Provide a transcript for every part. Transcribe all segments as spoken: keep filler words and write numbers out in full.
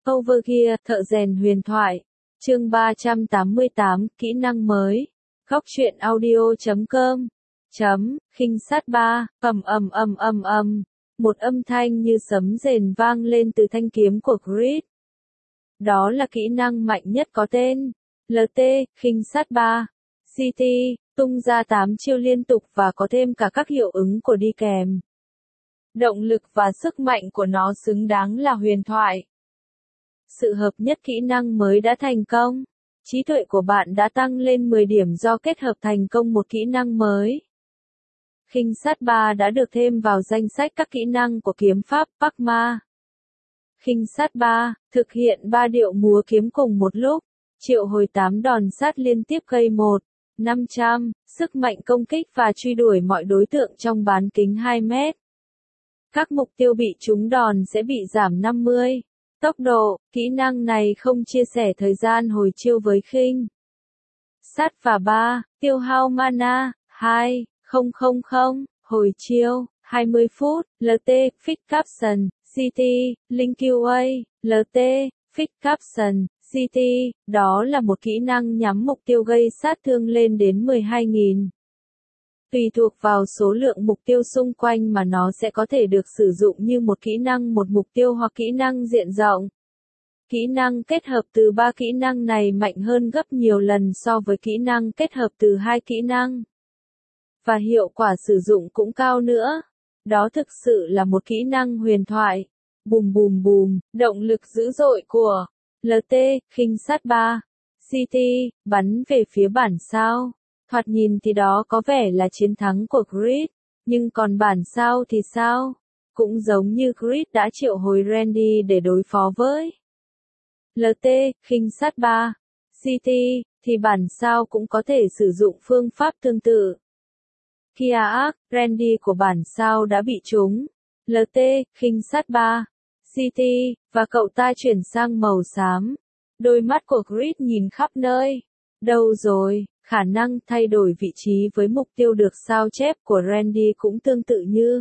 Overgear, thợ rèn huyền thoại. Chương ba trăm tám mươi tám, kỹ năng mới. Góc truyện audio chấm com. Chấm, khinh sát ba, ầm ầm ầm ầm ầm. Một âm thanh như sấm rền vang lên từ thanh kiếm của Creed. Đó là kỹ năng mạnh nhất có tên. lờ tê, khinh sát ba. xê tê, tung ra tám chiêu liên tục và có thêm cả các hiệu ứng của đi kèm. Động lực và sức mạnh của nó xứng đáng là huyền thoại. Sự hợp nhất kỹ năng mới đã thành công. Trí tuệ của bạn đã tăng lên mười điểm do kết hợp thành công một kỹ năng mới. Khinh sát ba đã được thêm vào danh sách các kỹ năng của kiếm pháp Bắc Ma. Khinh sát ba, thực hiện ba điệu múa kiếm cùng một lúc, triệu hồi tám đòn sát liên tiếp gây một, năm trăm, sức mạnh công kích và truy đuổi mọi đối tượng trong bán kính hai mét. Các mục tiêu bị trúng đòn sẽ bị giảm năm mươi. Tốc độ, kỹ năng này không chia sẻ thời gian hồi chiêu với khinh sát và ba, tiêu hao mana, hai nghìn, hồi chiêu, hai mươi phút, lờ tê, Fix Caption, xê tê, Link quy a, lờ tê, Fix Caption, xê tê, đó là một kỹ năng nhắm mục tiêu gây sát thương lên đến mười hai nghìn. Tùy thuộc vào số lượng mục tiêu xung quanh mà nó sẽ có thể được sử dụng như một kỹ năng một mục tiêu hoặc kỹ năng diện rộng. Kỹ năng kết hợp từ ba kỹ năng này mạnh hơn gấp nhiều lần so với kỹ năng kết hợp từ hai kỹ năng. Và hiệu quả sử dụng cũng cao nữa. Đó thực sự là một kỹ năng huyền thoại. Bùm bùm bùm, động lực dữ dội của lờ tê, khinh sát ba. xê tê, bắn về phía bản sao. Thoạt nhìn thì đó có vẻ là chiến thắng của Creed, nhưng còn bản sao thì sao? Cũng giống như Creed đã triệu hồi Randy để đối phó với lờ tê, khinh sát ba, xê tê, thì bản sao cũng có thể sử dụng phương pháp tương tự. Khi Ark, Randy của bản sao đã bị trúng, lờ tê, khinh sát ba, xê tê, và cậu ta chuyển sang màu xám. Đôi mắt của Creed nhìn khắp nơi. Đâu rồi? Khả năng thay đổi vị trí với mục tiêu được sao chép của Randy cũng tương tự như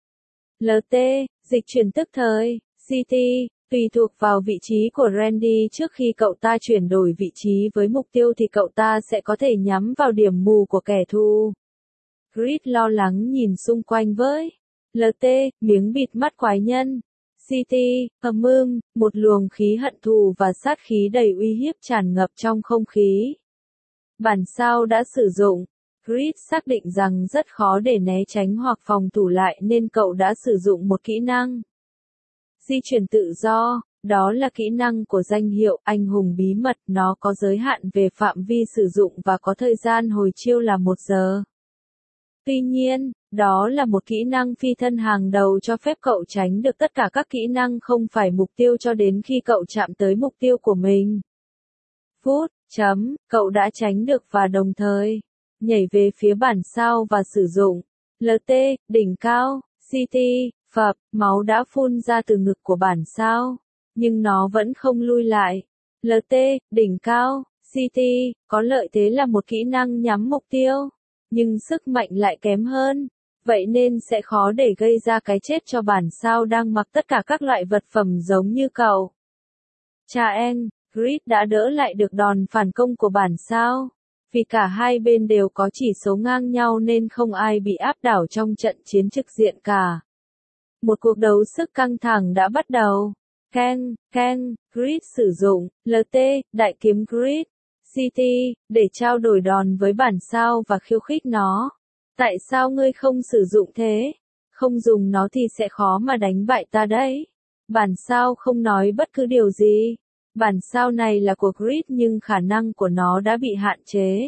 lờ tê, dịch chuyển tức thời, xê tê, tùy thuộc vào vị trí của Randy trước khi cậu ta chuyển đổi vị trí với mục tiêu thì cậu ta sẽ có thể nhắm vào điểm mù của kẻ thù. Creed lo lắng nhìn xung quanh với lờ tê, miếng bịt mắt quái nhân. xê tê, ầm ưng, một luồng khí hận thù và sát khí đầy uy hiếp tràn ngập trong không khí. Bản sao đã sử dụng. Creed xác định rằng rất khó để né tránh hoặc phòng thủ lại nên cậu đã sử dụng một kỹ năng di chuyển tự do. Đó là kỹ năng của danh hiệu anh hùng bí mật. Nó có giới hạn về phạm vi sử dụng và có thời gian hồi chiêu là một giờ. Tuy nhiên, đó là một kỹ năng phi thân hàng đầu cho phép cậu tránh được tất cả các kỹ năng không phải mục tiêu cho đến khi cậu chạm tới mục tiêu của mình. Phút, chấm, cậu đã tránh được và đồng thời nhảy về phía bản sao và sử dụng lờ tê, đỉnh cao, xê tê, phập, máu đã phun ra từ ngực của bản sao, nhưng nó vẫn không lui lại. lờ tê, đỉnh cao, xê tê, có lợi thế là một kỹ năng nhắm mục tiêu, nhưng sức mạnh lại kém hơn, vậy nên sẽ khó để gây ra cái chết cho bản sao đang mặc tất cả các loại vật phẩm giống như cậu. Cha en, Creed đã đỡ lại được đòn phản công của bản sao. Vì cả hai bên đều có chỉ số ngang nhau nên không ai bị áp đảo trong trận chiến trực diện cả. Một cuộc đấu sức căng thẳng đã bắt đầu. Ken, Ken, Creed sử dụng lờ tê, đại kiếm Creed, xê tê, để trao đổi đòn với bản sao và khiêu khích nó. Tại sao ngươi không sử dụng thế? Không dùng nó thì sẽ khó mà đánh bại ta đấy. Bản sao không nói bất cứ điều gì. Bản sao này là của Creed nhưng khả năng của nó đã bị hạn chế.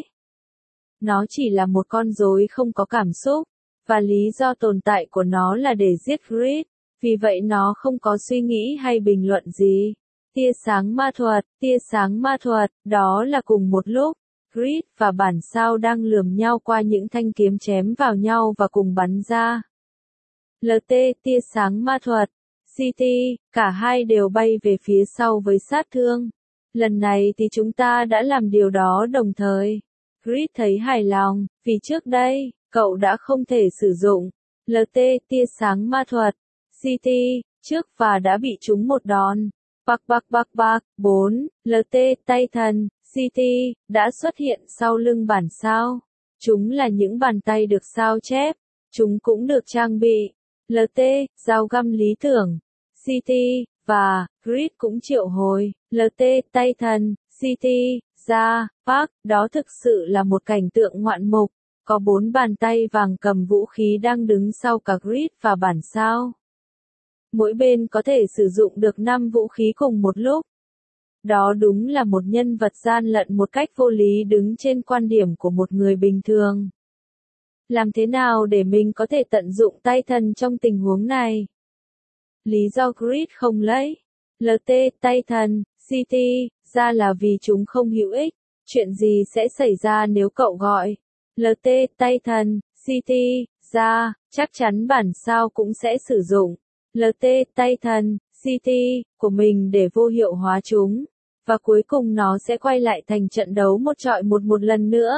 Nó chỉ là một con rối không có cảm xúc, và lý do tồn tại của nó là để giết Creed, vì vậy nó không có suy nghĩ hay bình luận gì. Tia sáng ma thuật, tia sáng ma thuật, đó là cùng một lúc, Creed và bản sao đang lườm nhau qua những thanh kiếm chém vào nhau và cùng bắn ra. lờ tê, tia sáng ma thuật. xê tê, cả hai đều bay về phía sau với sát thương. Lần này thì chúng ta đã làm điều đó đồng thời. Creed thấy hài lòng, vì trước đây, cậu đã không thể sử dụng lờ tê, tia sáng ma thuật, xê tê, trước và đã bị trúng một đòn. Bắc Bắc Bắc Bắc. bốn. lờ tê Titan City đã xuất hiện sau lưng bản sao. Chúng là những bàn tay được sao chép. Chúng cũng được trang bị lờ tê, dao găm lý tưởng, City, và Grid cũng triệu hồi lờ tê Titan City ra. Park, đó thực sự là một cảnh tượng ngoạn mục. Có bốn bàn tay vàng cầm vũ khí đang đứng sau cả Grid và bản sao. Mỗi bên có thể sử dụng được năm vũ khí cùng một lúc. Đó đúng là một nhân vật gian lận một cách vô lý đứng trên quan điểm của một người bình thường. Làm thế nào để mình có thể tận dụng Titan trong tình huống này? Lý do Grid không lấy lờ tê Titan City ra là vì chúng không hữu ích. Chuyện gì sẽ xảy ra nếu cậu gọi lờ tê Titan City ra? Chắc chắn bản sao cũng sẽ sử dụng lờ tê Titan City của mình để vô hiệu hóa chúng, và cuối cùng nó sẽ quay lại thành trận đấu một chọi một một lần nữa.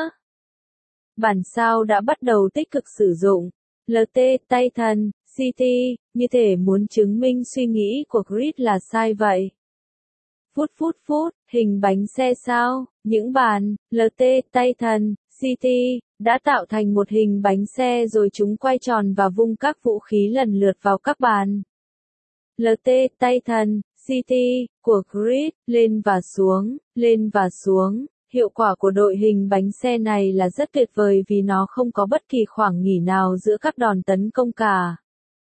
Bản sao đã bắt đầu tích cực sử dụng lờ tê Titan City, như thể muốn chứng minh suy nghĩ của Grid là sai vậy. Phút phút phút, hình bánh xe sao? Những bàn lờ tê Titan City đã tạo thành một hình bánh xe rồi chúng quay tròn và vung các vũ khí lần lượt vào các bàn lờ tê Titan City của Grid, lên và xuống, lên và xuống. Hiệu quả của đội hình bánh xe này là rất tuyệt vời vì nó không có bất kỳ khoảng nghỉ nào giữa các đòn tấn công cả.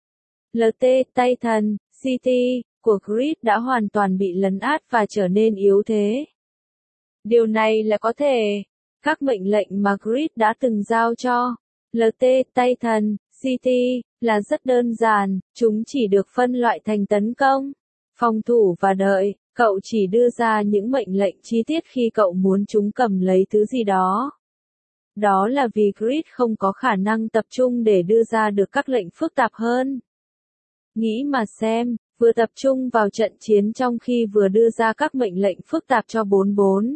lờ tê Titan City của Grid đã hoàn toàn bị lấn át và trở nên yếu thế. Điều này là có thể. Các mệnh lệnh mà Grid đã từng giao cho lờ tê Titan City là rất đơn giản, chúng chỉ được phân loại thành tấn công, phòng thủ và đợi. Cậu chỉ đưa ra những mệnh lệnh chi tiết khi cậu muốn chúng cầm lấy thứ gì đó. Đó là vì Grid không có khả năng tập trung để đưa ra được các lệnh phức tạp hơn. Nghĩ mà xem, vừa tập trung vào trận chiến trong khi vừa đưa ra các mệnh lệnh phức tạp cho bốn bốn.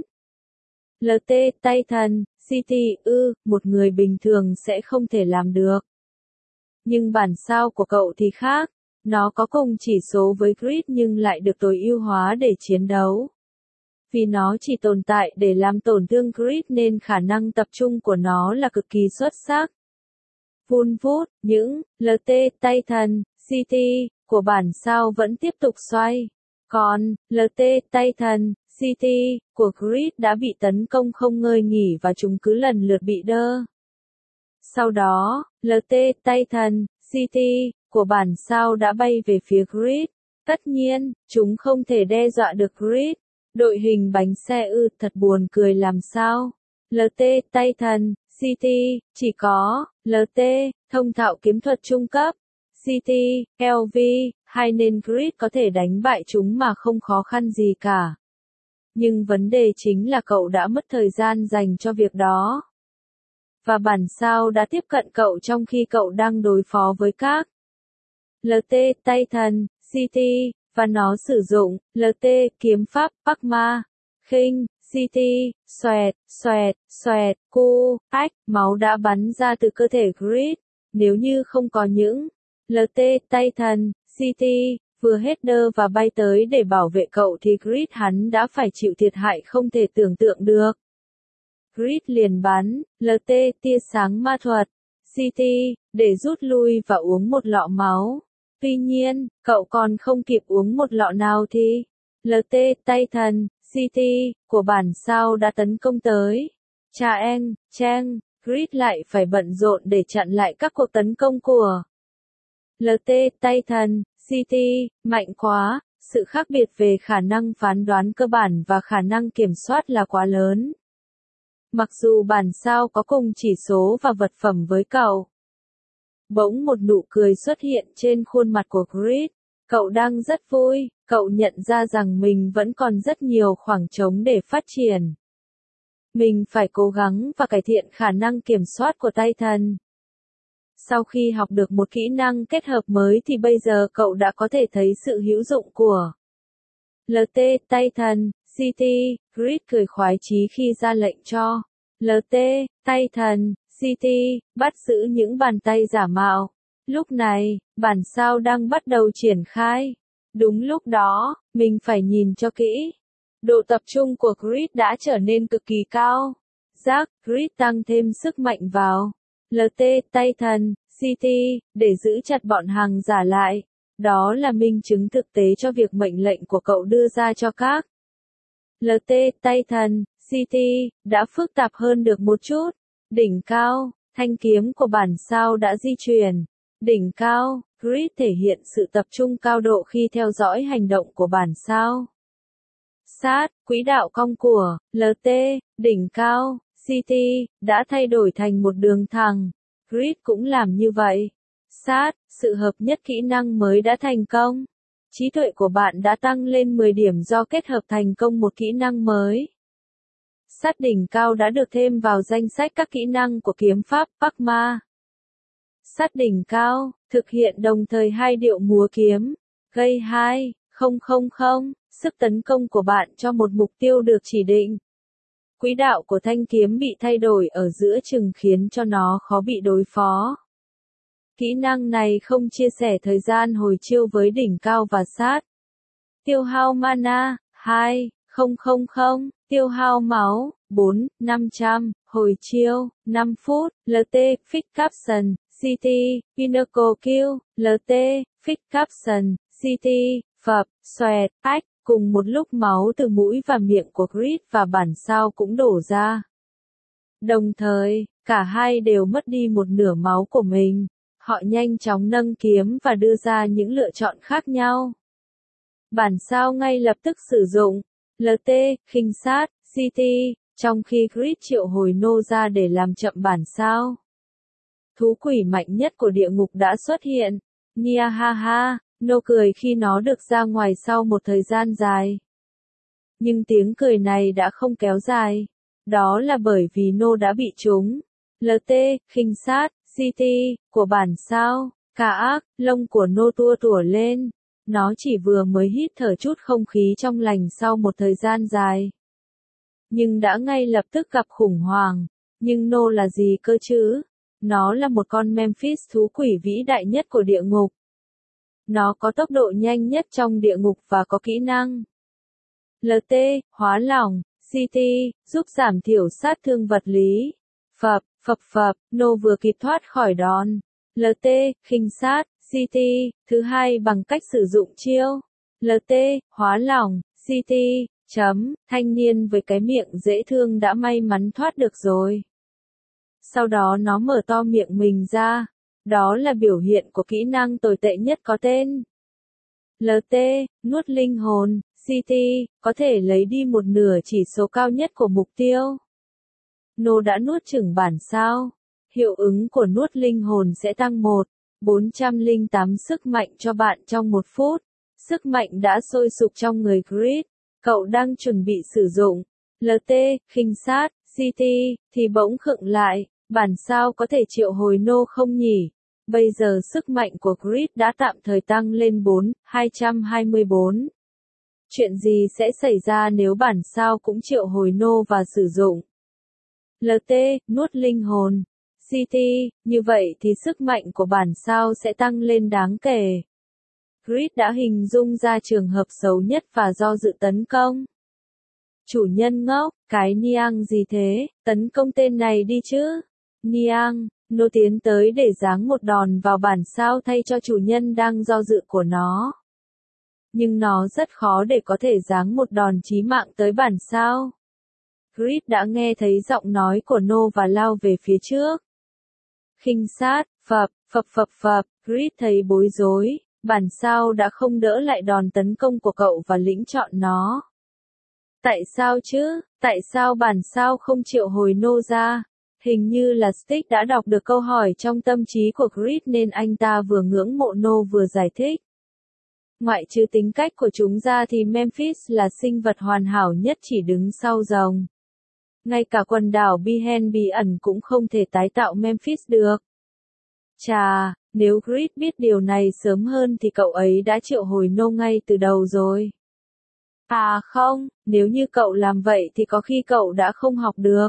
lờ tê Titan City ư, một người bình thường sẽ không thể làm được. Nhưng bản sao của cậu thì khác. Nó có cùng chỉ số với Grid nhưng lại được tối ưu hóa để chiến đấu. Vì nó chỉ tồn tại để làm tổn thương Grid nên khả năng tập trung của nó là cực kỳ xuất sắc. Vun vút, những lờ tê Titan City của bản sao vẫn tiếp tục xoay. Còn lờ tê Titan City của Grid đã bị tấn công không ngơi nghỉ và chúng cứ lần lượt bị đơ. Sau đó, lờ tê Titan City của bản sao đã bay về phía Grid. Tất nhiên, chúng không thể đe dọa được Grid. Đội hình bánh xe ư, thật buồn cười làm sao. lờ tê Titan City chỉ có lờ tê thông thạo kiếm thuật trung cấp, City, lờ vê hai nên Grid có thể đánh bại chúng mà không khó khăn gì cả. Nhưng vấn đề chính là cậu đã mất thời gian dành cho việc đó. Và bản sao đã tiếp cận cậu trong khi cậu đang đối phó với các lờ tê Titan City, và nó sử dụng lờ tê kiếm pháp Bắc Ma, khinh, City, xoẹt, xoẹt, xoẹt, cu, ách, máu đã bắn ra từ cơ thể Grid. Nếu như không có những lờ tê Titan City vừa hết đơ và bay tới để bảo vệ cậu thì Grid hắn đã phải chịu thiệt hại không thể tưởng tượng được. Grid liền bắn lờ tê tia sáng ma thuật City để rút lui và uống một lọ máu. Tuy nhiên, cậu còn không kịp uống một lọ nào thì lờ tê Titan City của bản sao đã tấn công tới. Chang, Chang, Grid lại phải bận rộn để chặn lại các cuộc tấn công của lờ tê Titan City. Mạnh quá, sự khác biệt về khả năng phán đoán cơ bản và khả năng kiểm soát là quá lớn. Mặc dù bản sao có cùng chỉ số và vật phẩm với cậu. Bỗng một nụ cười xuất hiện trên khuôn mặt của Grid. Cậu đang rất vui, cậu nhận ra rằng mình vẫn còn rất nhiều khoảng trống để phát triển. Mình phải cố gắng và cải thiện khả năng kiểm soát của Titan. Sau khi học được một kỹ năng kết hợp mới thì bây giờ cậu đã có thể thấy sự hữu dụng của lờ tê Titan City. Grid cười khoái chí khi ra lệnh cho lờ tê Titan City bắt giữ những bàn tay giả mạo. Lúc này, bản sao đang bắt đầu triển khai Đúng lúc đó, mình phải nhìn cho kỹ. Độ tập trung của grid đã trở nên cực kỳ cao. Giác, grid tăng thêm sức mạnh vào. lờ tê, tay thần, xê tê, để giữ chặt bọn hàng giả lại. Đó là minh chứng thực tế cho việc mệnh lệnh của cậu đưa ra cho các lờ tê, tay thần, xê tê, đã phức tạp hơn được một chút. Đỉnh cao, thanh kiếm của bản sao đã di chuyển. Đỉnh cao, grid thể hiện sự tập trung cao độ khi theo dõi hành động của bản sao. Sát, quỹ đạo cong của lờ tê, đỉnh cao, xê tê, đã thay đổi thành một đường thẳng. Grid cũng làm như vậy. Sát, sự hợp nhất kỹ năng mới đã thành công. Trí tuệ của bạn đã tăng lên mười điểm do kết hợp thành công một kỹ năng mới. Sát đỉnh cao đã được thêm vào danh sách các kỹ năng của kiếm pháp Pakma. Sát đỉnh cao, thực hiện đồng thời hai điệu múa kiếm. Gây hai, không không không, sức tấn công của bạn cho một mục tiêu được chỉ định. Quỹ đạo của thanh kiếm bị thay đổi ở giữa chừng khiến cho nó khó bị đối phó. Kỹ năng này không chia sẻ thời gian hồi chiêu với đỉnh cao và sát. Tiêu hao mana, hai, không không không, tiêu hao máu, bốn, năm trăm, hồi chiêu, năm phút, lờ tê, Fix Caption, xê tê, Pinnacle Kill, lờ tê, Fix Caption, xê tê, phập, xoẹt, ách, cùng một lúc máu từ mũi và miệng của grid và bản sao cũng đổ ra. Đồng thời, cả hai đều mất đi một nửa máu của mình. Họ nhanh chóng nâng kiếm và đưa ra những lựa chọn khác nhau. Bản sao ngay lập tức sử dụng lờ tê, khinh sát, xê tê, trong khi grid triệu hồi nô ra để làm chậm bản sao. Thú quỷ mạnh nhất của địa ngục đã xuất hiện. Nia ha ha, nô cười khi nó được ra ngoài sau một thời gian dài. Nhưng tiếng cười này đã không kéo dài. Đó là bởi vì nô đã bị trúng. lờ tê, khinh sát, xê tê, của bản sao, cả ác, lông của nô tua tủa lên. Nó chỉ vừa mới hít thở chút không khí trong lành sau một thời gian dài. Nhưng đã ngay lập tức gặp khủng hoảng. Nhưng nô là gì cơ chứ? Nó là một con Memphis thú quỷ vĩ đại nhất của địa ngục. Nó có tốc độ nhanh nhất trong địa ngục và có kỹ năng lờ tê, hóa lỏng, xê tê, giúp giảm thiểu sát thương vật lý. Phập, phập phập, nô vừa kịp thoát khỏi đòn. lờ tê, khinh sát, xê tê, thứ hai bằng cách sử dụng chiêu. lờ tê, hóa lỏng, xê tê, chấm, thanh niên với cái miệng dễ thương đã may mắn thoát được rồi. Sau đó nó mở to miệng mình ra. Đó là biểu hiện của kỹ năng tồi tệ nhất có tên. lờ tê, nuốt linh hồn, xê tê, có thể lấy đi một nửa chỉ số cao nhất của mục tiêu. Nô đã nuốt chửng bản sao. Hiệu ứng của nuốt linh hồn sẽ tăng một, bốn trăm lẻ tám sức mạnh cho bạn trong một phút. Sức mạnh đã sôi sục trong người grid. Cậu đang chuẩn bị sử dụng lờ tê, khinh sát, xê tê, thì bỗng khựng lại. Bản sao có thể triệu hồi nô không nhỉ? Bây giờ sức mạnh của grid đã tạm thời tăng lên bốn, hai trăm hai mươi bốn. Chuyện gì sẽ xảy ra nếu bản sao cũng triệu hồi nô và sử dụng lờ tê, nuốt linh hồn, xê tê, như vậy thì sức mạnh của bản sao sẽ tăng lên đáng kể. Grid đã hình dung ra trường hợp xấu nhất và do dự tấn công. Chủ nhân ngốc, cái Niang gì thế, tấn công tên này đi chứ. Niang, nô tiến tới để giáng một đòn vào bản sao thay cho chủ nhân đang do dự của nó. Nhưng nó rất khó để có thể giáng một đòn chí mạng tới bản sao. Grid đã nghe thấy giọng nói của nô và lao về phía trước. Khinh sát, phập, phập phập phập, Grid thấy bối rối, bản sao đã không đỡ lại đòn tấn công của cậu và lĩnh chọn nó. Tại sao chứ, tại sao bản sao không triệu hồi nô ra? Hình như là Stick đã đọc được câu hỏi trong tâm trí của Grid nên anh ta vừa ngưỡng mộ nô vừa giải thích. Ngoại trừ tính cách của chúng ra thì Memphis là sinh vật hoàn hảo nhất chỉ đứng sau rồng. Ngay cả quần đảo Bihen bí ẩn cũng không thể tái tạo Memphis được. Chà, nếu Grid biết điều này sớm hơn thì cậu ấy đã triệu hồi nô ngay từ đầu rồi. À không, nếu như cậu làm vậy thì có khi cậu đã không học được.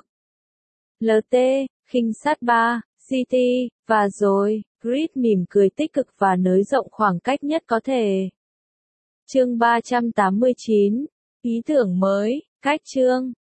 lờ tê, khinh sát ba, xê tê, và rồi, Grid mỉm cười tích cực và nới rộng khoảng cách nhất có thể. Chương ba trăm tám mươi chín. Ý tưởng mới, cách chương.